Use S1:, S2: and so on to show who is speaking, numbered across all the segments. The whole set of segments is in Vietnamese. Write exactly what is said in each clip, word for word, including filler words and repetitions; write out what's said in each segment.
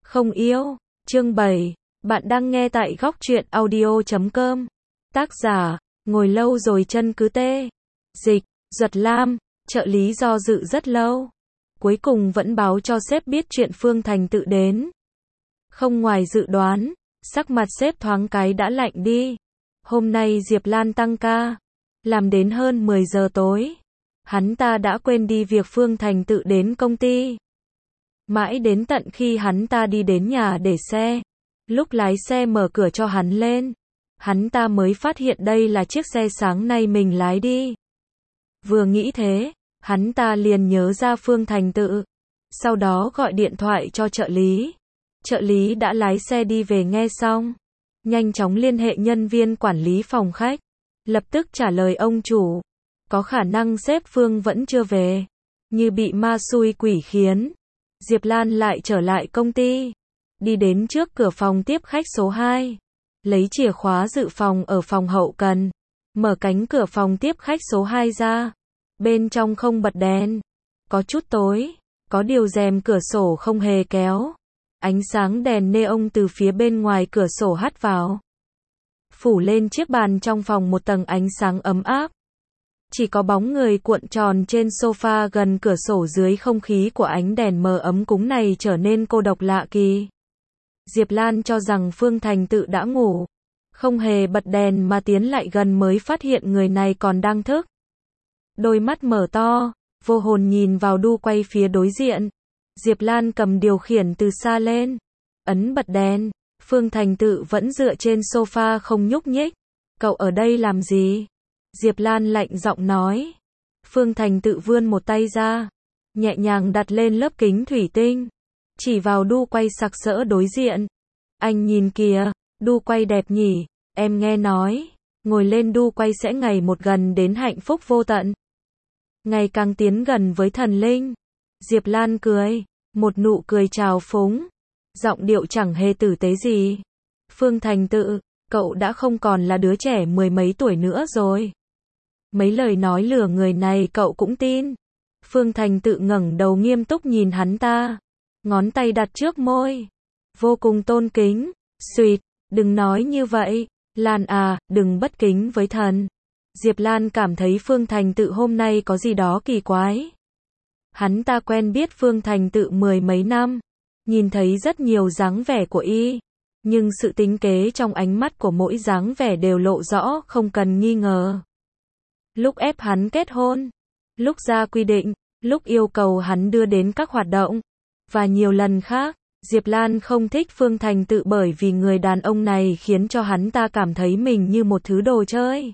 S1: Không yêu. Chương bảy. Bạn đang nghe tại góc truyện audio chấm com. Tác giả, ngồi lâu rồi chân cứ tê. Dịch, Duật Lam, trợ lý do dự rất lâu. Cuối cùng vẫn báo cho sếp biết chuyện Phương Thành tự đến. Không ngoài dự đoán, sắc mặt sếp thoáng cái đã lạnh đi. Hôm nay Diệp Lan tăng ca, làm đến hơn mười giờ tối. Hắn ta đã quên đi việc Phương Thành tự đến công ty. Mãi đến tận khi hắn ta đi đến nhà để xe, lúc lái xe mở cửa cho hắn lên, hắn ta mới phát hiện đây là chiếc xe sáng nay mình lái đi. Vừa nghĩ thế, hắn ta liền nhớ ra Phương Thành tự. Sau đó gọi điện thoại cho trợ lý. Trợ lý đã lái xe đi về nghe xong, nhanh chóng liên hệ nhân viên quản lý phòng khách, lập tức trả lời ông chủ. Có khả năng sếp Phương vẫn chưa về. Như bị ma xui quỷ khiến, Diệp Lan lại trở lại công ty. Đi đến trước cửa phòng tiếp khách số hai. Lấy chìa khóa dự phòng ở phòng hậu cần. Mở cánh cửa phòng tiếp khách số hai ra. Bên trong không bật đèn. Có chút tối. Có điều rèm cửa sổ không hề kéo. Ánh sáng đèn neon từ phía bên ngoài cửa sổ hắt vào, phủ lên chiếc bàn trong phòng một tầng ánh sáng ấm áp. Chỉ có bóng người cuộn tròn trên sofa gần cửa sổ dưới không khí của ánh đèn mờ ấm cúng này trở nên cô độc lạ kỳ. Diệp Lan cho rằng Phương Thành tự đã ngủ, không hề bật đèn mà tiến lại gần mới phát hiện người này còn đang thức. Đôi mắt mở to, vô hồn nhìn vào đu quay phía đối diện. Diệp Lan cầm điều khiển từ xa lên, ấn bật đèn. Phương Thành tự vẫn dựa trên sofa không nhúc nhích. Cậu ở đây làm gì? Diệp Lan lạnh giọng nói. Phương Thành tự vươn một tay ra, nhẹ nhàng đặt lên lớp kính thủy tinh, chỉ vào đu quay sặc sỡ đối diện. Anh nhìn kìa, đu quay đẹp nhỉ, em nghe nói, ngồi lên đu quay sẽ ngày một gần đến hạnh phúc vô tận. Ngày càng tiến gần với thần linh. Diệp Lan cười, một nụ cười trào phúng, giọng điệu chẳng hề tử tế gì. Phương Thành tự, cậu đã không còn là đứa trẻ mười mấy tuổi nữa rồi. Mấy lời nói lừa người này cậu cũng tin. Phương Thành tự ngẩng đầu nghiêm túc nhìn hắn ta, ngón tay đặt trước môi, vô cùng tôn kính. Xuyệt, đừng nói như vậy, Lan à, đừng bất kính với thần. Diệp Lan cảm thấy Phương Thành tự hôm nay có gì đó kỳ quái. Hắn ta quen biết Phương Thành tự mười mấy năm, nhìn thấy rất nhiều dáng vẻ của y, nhưng sự tính kế trong ánh mắt của mỗi dáng vẻ đều lộ rõ không cần nghi ngờ. Lúc ép hắn kết hôn, lúc ra quy định, lúc yêu cầu hắn đưa đến các hoạt động, và nhiều lần khác, Diệp Lan không thích Phương Thành tự bởi vì người đàn ông này khiến cho hắn ta cảm thấy mình như một thứ đồ chơi,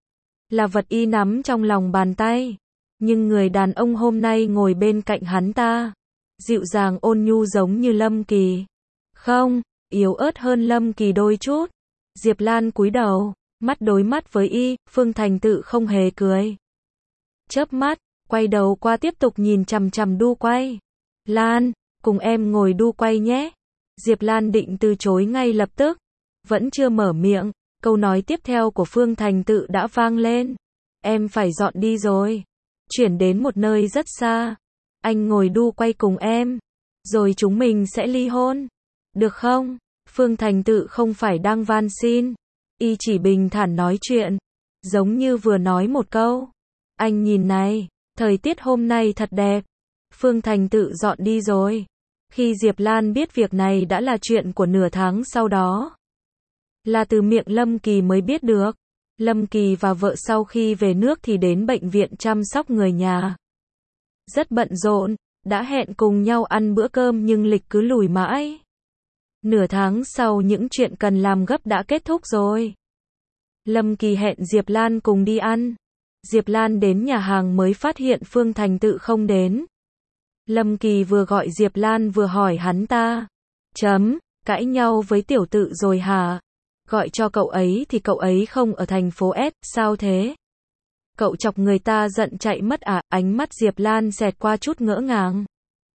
S1: là vật y nắm trong lòng bàn tay. Nhưng người đàn ông hôm nay ngồi bên cạnh hắn ta, dịu dàng ôn nhu giống như Lâm Kỳ. Không, yếu ớt hơn Lâm Kỳ đôi chút. Diệp Lan cúi đầu, mắt đối mắt với y. Phương Thành tự không hề cười, chớp mắt, quay đầu qua tiếp tục nhìn chằm chằm đu quay. Lan, cùng em ngồi đu quay nhé. Diệp Lan định từ chối ngay lập tức, vẫn chưa mở miệng, câu nói tiếp theo của Phương Thành tự đã vang lên. Em phải dọn đi rồi, chuyển đến một nơi rất xa. Anh ngồi đu quay cùng em, rồi chúng mình sẽ ly hôn, được không? Phương Thành tự không phải đang van xin, y chỉ bình thản nói chuyện, giống như vừa nói một câu. Anh nhìn này, thời tiết hôm nay thật đẹp. Phương Thành tự dọn đi rồi. Khi Diệp Lan biết việc này đã là chuyện của nửa tháng sau đó, là từ miệng Lâm Kỳ mới biết được. Lâm Kỳ và vợ sau khi về nước thì đến bệnh viện chăm sóc người nhà. Rất bận rộn, đã hẹn cùng nhau ăn bữa cơm nhưng lịch cứ lùi mãi. Nửa tháng sau những chuyện cần làm gấp đã kết thúc rồi. Lâm Kỳ hẹn Diệp Lan cùng đi ăn. Diệp Lan đến nhà hàng mới phát hiện Phương Thành tự không đến. Lâm Kỳ vừa gọi Diệp Lan vừa hỏi hắn ta. Chấm, cãi nhau với tiểu tự rồi hả? Gọi cho cậu ấy thì cậu ấy không ở thành phố S, sao thế? Cậu chọc người ta giận chạy mất à? Ánh mắt Diệp Lan xẹt qua chút ngỡ ngàng,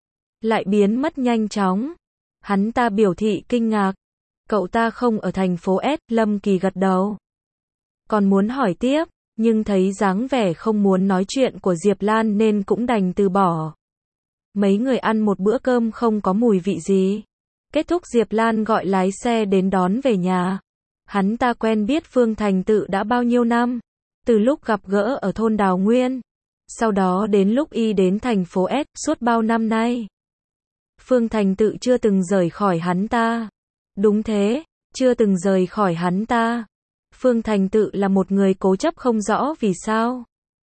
S1: lại biến mất nhanh chóng. Hắn ta biểu thị kinh ngạc. Cậu ta không ở thành phố S, Lâm Kỳ gật đầu. Còn muốn hỏi tiếp, nhưng thấy dáng vẻ không muốn nói chuyện của Diệp Lan nên cũng đành từ bỏ. Mấy người ăn một bữa cơm không có mùi vị gì. Kết thúc Diệp Lan gọi lái xe đến đón về nhà. Hắn ta quen biết Phương Thành Tự đã bao nhiêu năm. Từ lúc gặp gỡ ở thôn Đào Nguyên. Sau đó đến lúc y đến thành phố S, suốt bao năm nay. Phương Thành Tự chưa từng rời khỏi hắn ta. Đúng thế, chưa từng rời khỏi hắn ta. Phương Thành Tự là một người cố chấp không rõ vì sao.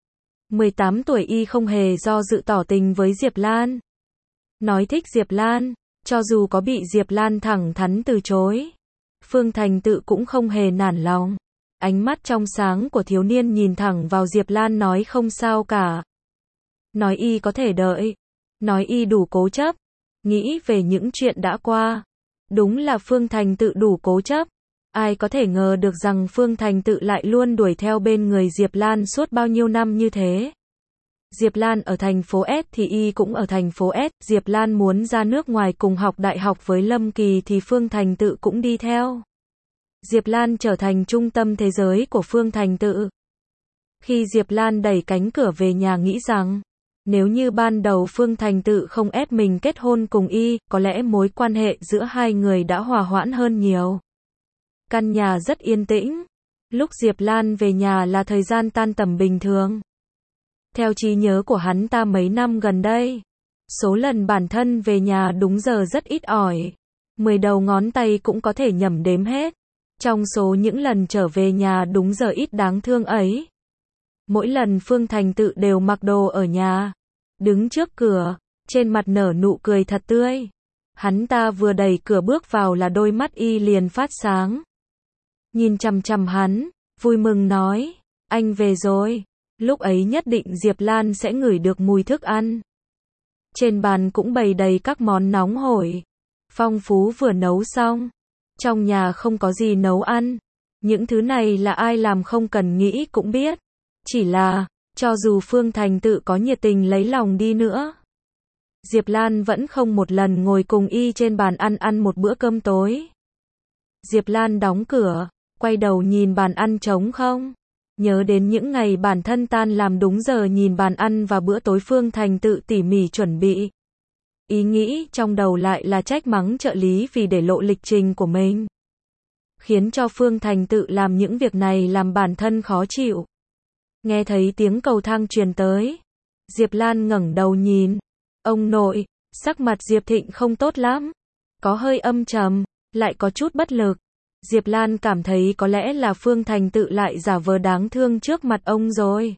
S1: mười tám tuổi y không hề do dự tỏ tình với Diệp Lan. Nói thích Diệp Lan, cho dù có bị Diệp Lan thẳng thắn từ chối. Phương Thành Tự cũng không hề nản lòng. Ánh mắt trong sáng của thiếu niên nhìn thẳng vào Diệp Lan nói không sao cả. Nói y có thể đợi. Nói y đủ cố chấp. Nghĩ về những chuyện đã qua. Đúng là Phương Thành Tự đủ cố chấp. Ai có thể ngờ được rằng Phương Thành Tự lại luôn đuổi theo bên người Diệp Lan suốt bao nhiêu năm như thế. Diệp Lan ở thành phố S thì y cũng ở thành phố S. Diệp Lan muốn ra nước ngoài cùng học đại học với Lâm Kỳ thì Phương Thành Tự cũng đi theo. Diệp Lan trở thành trung tâm thế giới của Phương Thành Tự. Khi Diệp Lan đẩy cánh cửa về nhà nghĩ rằng, nếu như ban đầu Phương Thành Tự không ép mình kết hôn cùng y, có lẽ mối quan hệ giữa hai người đã hòa hoãn hơn nhiều. Căn nhà rất yên tĩnh. Lúc Diệp Lan về nhà là thời gian tan tầm bình thường. Theo trí nhớ của hắn ta mấy năm gần đây, số lần bản thân về nhà đúng giờ rất ít ỏi. Mười đầu ngón tay cũng có thể nhẩm đếm hết. Trong số những lần trở về nhà đúng giờ ít đáng thương ấy, mỗi lần Phương Thành Tự đều mặc đồ ở nhà, đứng trước cửa, trên mặt nở nụ cười thật tươi. Hắn ta vừa đẩy cửa bước vào là đôi mắt y liền phát sáng. Nhìn chằm chằm hắn, vui mừng nói, anh về rồi. Lúc ấy nhất định Diệp Lan sẽ ngửi được mùi thức ăn. Trên bàn cũng bày đầy các món nóng hổi, phong phú vừa nấu xong. Trong nhà không có gì nấu ăn. Những thứ này là ai làm không cần nghĩ cũng biết. Chỉ là, cho dù Phương Thành Tự có nhiệt tình lấy lòng đi nữa, Diệp Lan vẫn không một lần ngồi cùng y trên bàn ăn ăn một bữa cơm tối. Diệp Lan đóng cửa, quay đầu nhìn bàn ăn trống không. Nhớ đến những ngày bản thân tan làm đúng giờ nhìn bàn ăn và bữa tối Phương Thành Tự tỉ mỉ chuẩn bị. Ý nghĩ trong đầu lại là trách mắng trợ lý vì để lộ lịch trình của mình. Khiến cho Phương Thành Tự làm những việc này làm bản thân khó chịu. Nghe thấy tiếng cầu thang truyền tới. Diệp Lan ngẩng đầu nhìn. Ông nội, sắc mặt Diệp Thịnh không tốt lắm. Có hơi âm trầm, lại có chút bất lực. Diệp Lan cảm thấy có lẽ là Phương Thành Tự lại giả vờ đáng thương trước mặt ông rồi.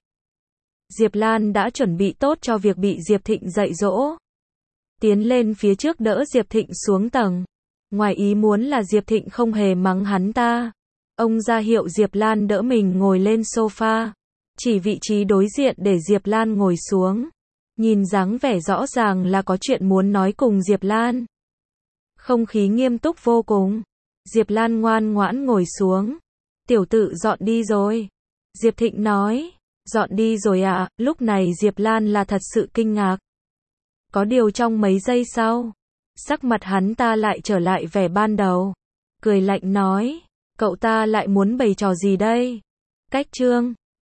S1: Diệp Lan đã chuẩn bị tốt cho việc bị Diệp Thịnh dạy dỗ. Tiến lên phía trước đỡ Diệp Thịnh xuống tầng. Ngoài ý muốn là Diệp Thịnh không hề mắng hắn ta. Ông ra hiệu Diệp Lan đỡ mình ngồi lên sofa. Chỉ vị trí đối diện để Diệp Lan ngồi xuống. Nhìn dáng vẻ rõ ràng là có chuyện muốn nói cùng Diệp Lan. Không khí nghiêm túc vô cùng. Diệp Lan ngoan ngoãn ngồi xuống. Tiểu Tự dọn đi rồi. Diệp Thịnh nói. Dọn đi rồi à? Lúc này Diệp Lan là thật sự kinh ngạc. Có điều trong mấy giây sau, sắc mặt hắn ta lại trở lại vẻ ban đầu. Cười lạnh nói. Cậu ta lại muốn bày trò gì đây? Cách chương